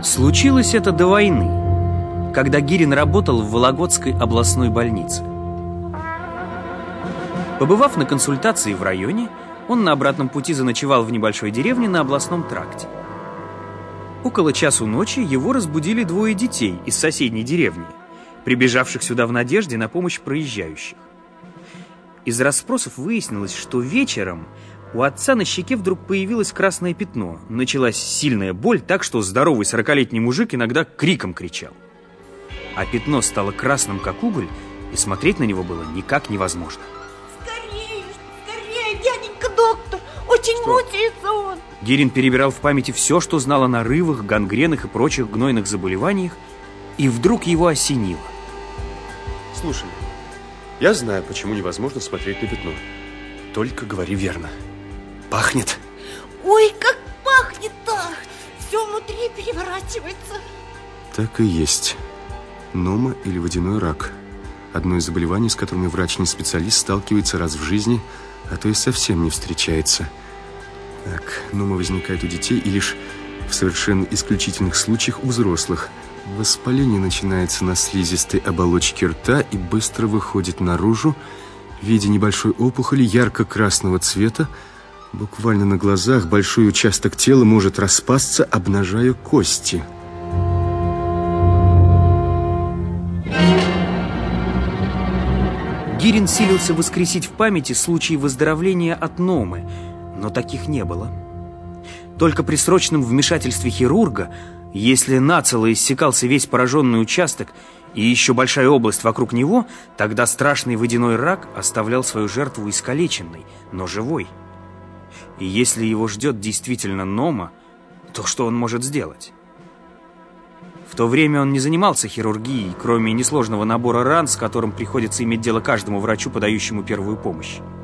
Случилось это до войны, когда Гирин работал в Вологодской областной больнице. Побывав на консультации в районе, он на обратном пути заночевал в небольшой деревне на областном тракте. Около часу ночи его разбудили двое детей из соседней деревни, прибежавших сюда в надежде на помощь проезжающих. Из расспросов выяснилось, что вечером у отца на щеке вдруг появилось красное пятно. Началась сильная боль, так что здоровый 40-летний мужик иногда криком кричал. А пятно стало красным, как уголь, и смотреть на него было никак невозможно. Скорее, дяденька доктор, очень мучается он. Гирин перебирал в памяти все, что знал о нарывах, гангренах и прочих гнойных заболеваниях, и вдруг его осенило. Слушай, я знаю, почему невозможно смотреть на пятно. Только говори верно. Пахнет. Ой, как пахнет-то! Все внутри переворачивается. Так и есть. Нома или водяной рак. Одно из заболеваний, с которыми врач не специалист сталкивается раз в жизни, а то и совсем не встречается. Так, нома возникает у детей и лишь в совершенно исключительных случаях у взрослых. Воспаление начинается на слизистой оболочке рта и быстро выходит наружу в виде небольшой опухоли ярко-красного цвета. Буквально на глазах большой участок тела может распасться, обнажая кости. Гирин силился воскресить в памяти случаи выздоровления от номы, но таких не было. Только при срочном вмешательстве хирурга, если нацело иссекался весь пораженный участок и еще большая область вокруг него, тогда страшный водяной рак оставлял свою жертву искалеченной, но живой. И если его ждет действительно нома, то что он может сделать? В то время он не занимался хирургией, кроме несложного набора ран, с которым приходится иметь дело каждому врачу, подающему первую помощь.